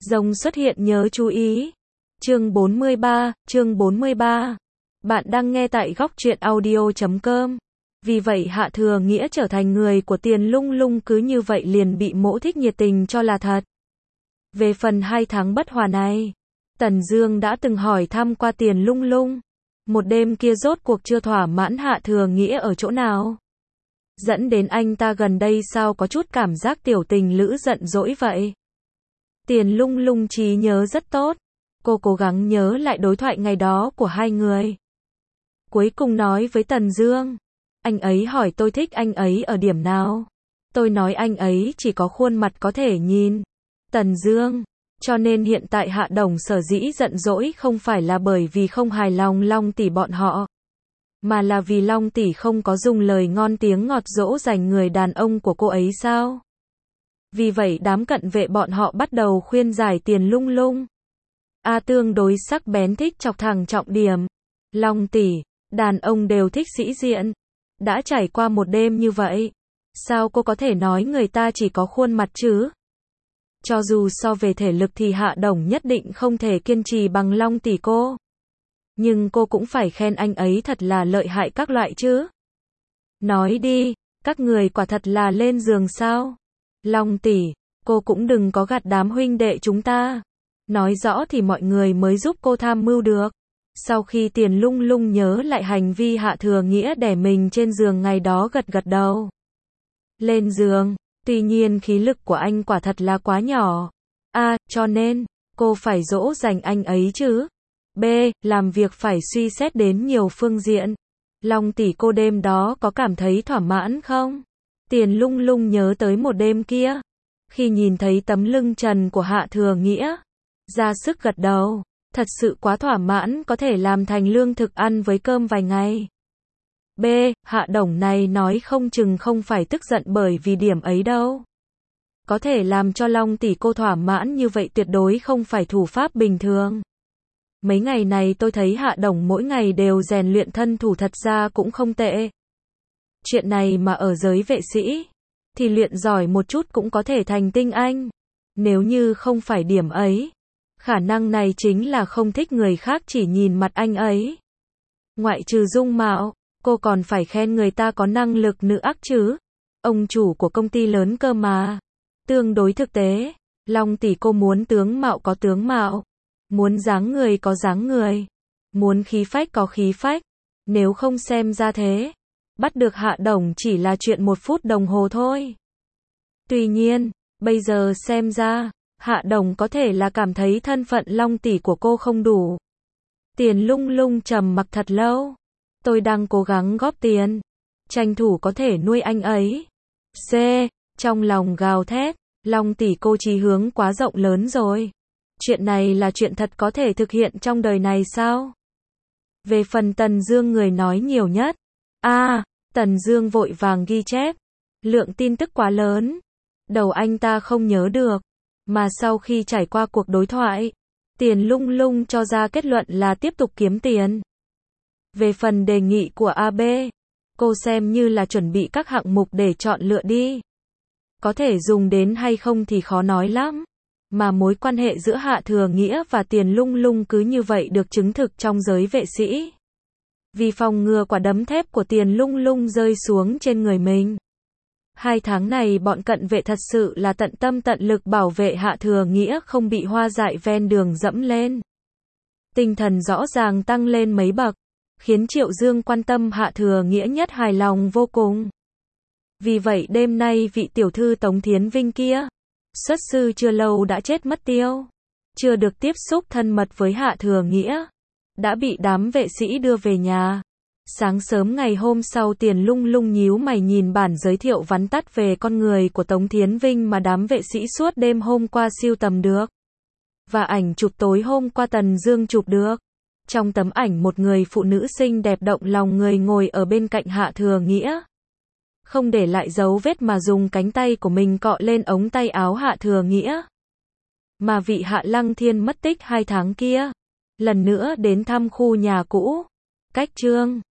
Rồng xuất hiện nhớ chú ý. Chương 43. Bạn đang nghe tại góc truyện audio.com. Vì vậy Hạ Thừa Nghĩa trở thành người của Tiền Lung Lung cứ như vậy liền bị Mỗ Thích nhiệt tình cho là thật. Về phần 2 tháng bất hòa này, Tần Dương đã từng hỏi thăm qua Tiền Lung Lung. Một đêm kia rốt cuộc chưa thỏa mãn Hạ Thừa Nghĩa ở chỗ nào? Dẫn đến anh ta gần đây sao có chút cảm giác tiểu tình lữ giận dỗi vậy? Tiền Lung Lung trí nhớ rất tốt. Cô cố gắng nhớ lại đối thoại ngày đó của hai người. Cuối cùng nói với Tần Dương. Anh ấy hỏi tôi thích anh ấy ở điểm nào? Tôi nói anh ấy chỉ có khuôn mặt có thể nhìn. Tần Dương. Cho nên hiện tại Hạ Đồng sở dĩ giận dỗi không phải là bởi vì không hài lòng Long tỷ bọn họ, mà là vì Long tỷ không có dùng lời ngon tiếng ngọt dỗ dành người đàn ông của cô ấy sao? Vì vậy đám cận vệ bọn họ bắt đầu khuyên giải Tiền Lung Lung. Tương đối sắc bén thích chọc thẳng trọng điểm. Long tỷ, đàn ông đều thích sĩ diện. Đã trải qua một đêm như vậy, sao cô có thể nói người ta chỉ có khuôn mặt chứ? Cho dù so về thể lực thì Hạ Đồng nhất định không thể kiên trì bằng Long tỷ cô. Nhưng cô cũng phải khen anh ấy thật là lợi hại các loại chứ. Nói đi, các người quả thật là lên giường sao? Long tỷ, cô cũng đừng có gạt đám huynh đệ chúng ta. Nói rõ thì mọi người mới giúp cô tham mưu được. Sau khi Tiền Lung Lung nhớ lại hành vi Hạ Thừa Nghĩa đè mình trên giường ngày đó gật gật đầu. Lên giường, tuy nhiên khí lực của anh quả thật là quá nhỏ. Cho nên, cô phải dỗ dành anh ấy chứ. B. Làm việc phải suy xét đến nhiều phương diện. Long tỷ cô đêm đó có cảm thấy thỏa mãn không? Tiền Lung Lung nhớ tới một đêm kia. Khi nhìn thấy tấm lưng trần của Hạ Thừa Nghĩa, ra sức gật đầu. Thật sự quá thỏa mãn, có thể làm thành lương thực ăn với cơm vài ngày. B. Hạ Đồng này nói không chừng không phải tức giận bởi vì điểm ấy đâu. Có thể làm cho Long tỷ cô thỏa mãn như vậy tuyệt đối không phải thủ pháp bình thường. Mấy ngày này tôi thấy Hạ Đồng mỗi ngày đều rèn luyện thân thủ thật ra cũng không tệ. Chuyện này mà ở giới vệ sĩ, thì luyện giỏi một chút cũng có thể thành tinh anh. Nếu như không phải điểm ấy, khả năng này chính là không thích người khác chỉ nhìn mặt anh ấy. Ngoại trừ dung mạo, cô còn phải khen người ta có năng lực nữ ác chứ. Ông chủ của công ty lớn cơ mà. Tương đối thực tế, Long tỷ cô muốn tướng mạo có tướng mạo, muốn dáng người có dáng người, muốn khí phách có khí phách. Nếu không xem ra thế, bắt được Hạ Đồng chỉ là chuyện 1 phút đồng hồ thôi. Tuy nhiên, bây giờ xem ra, Hạ Đồng có thể là cảm thấy thân phận Long tỷ của cô không đủ. Tiền Lung Lung trầm mặc thật lâu. Tôi đang cố gắng góp tiền, tranh thủ có thể nuôi anh ấy. C. Trong lòng gào thét, Long tỷ cô chí hướng quá rộng lớn rồi. Chuyện này là chuyện thật có thể thực hiện trong đời này sao? Về phần Tần Dương người nói nhiều nhất. Tần Dương vội vàng ghi chép. Lượng tin tức quá lớn, đầu anh ta không nhớ được. Mà sau khi trải qua cuộc đối thoại, Tiền Lung Lung cho ra kết luận là tiếp tục kiếm tiền. Về phần đề nghị của AB, cô xem như là chuẩn bị các hạng mục để chọn lựa đi. Có thể dùng đến hay không thì khó nói lắm. Mà mối quan hệ giữa Hạ Thừa Nghĩa và Tiền Lung Lung cứ như vậy được chứng thực trong giới vệ sĩ. Vì phòng ngừa quả đấm thép của Tiền Lung Lung rơi xuống trên người mình. 2 tháng này bọn cận vệ thật sự là tận tâm tận lực bảo vệ Hạ Thừa Nghĩa không bị hoa dại ven đường dẫm lên. Tinh thần rõ ràng tăng lên mấy bậc, khiến Triệu Dương quan tâm Hạ Thừa Nghĩa nhất hài lòng vô cùng. Vì vậy đêm nay vị tiểu thư Tống Thiến Vinh kia, xuất sư chưa lâu đã chết mất tiêu. Chưa được tiếp xúc thân mật với Hạ Thừa Nghĩa, đã bị đám vệ sĩ đưa về nhà. Sáng sớm ngày hôm sau Tiền Lung Lung nhíu mày nhìn bản giới thiệu vắn tắt về con người của Tống Thiến Vinh mà đám vệ sĩ suốt đêm hôm qua sưu tầm được. Và ảnh chụp tối hôm qua Tần Dương chụp được. Trong tấm ảnh một người phụ nữ xinh đẹp động lòng người ngồi ở bên cạnh Hạ Thừa Nghĩa. Không để lại dấu vết mà dùng cánh tay của mình cọ lên ống tay áo Hạ Thừa Nghĩa. Mà vị Hạ Lăng Thiên mất tích 2 tháng kia, lần nữa đến thăm khu nhà cũ, cách Trương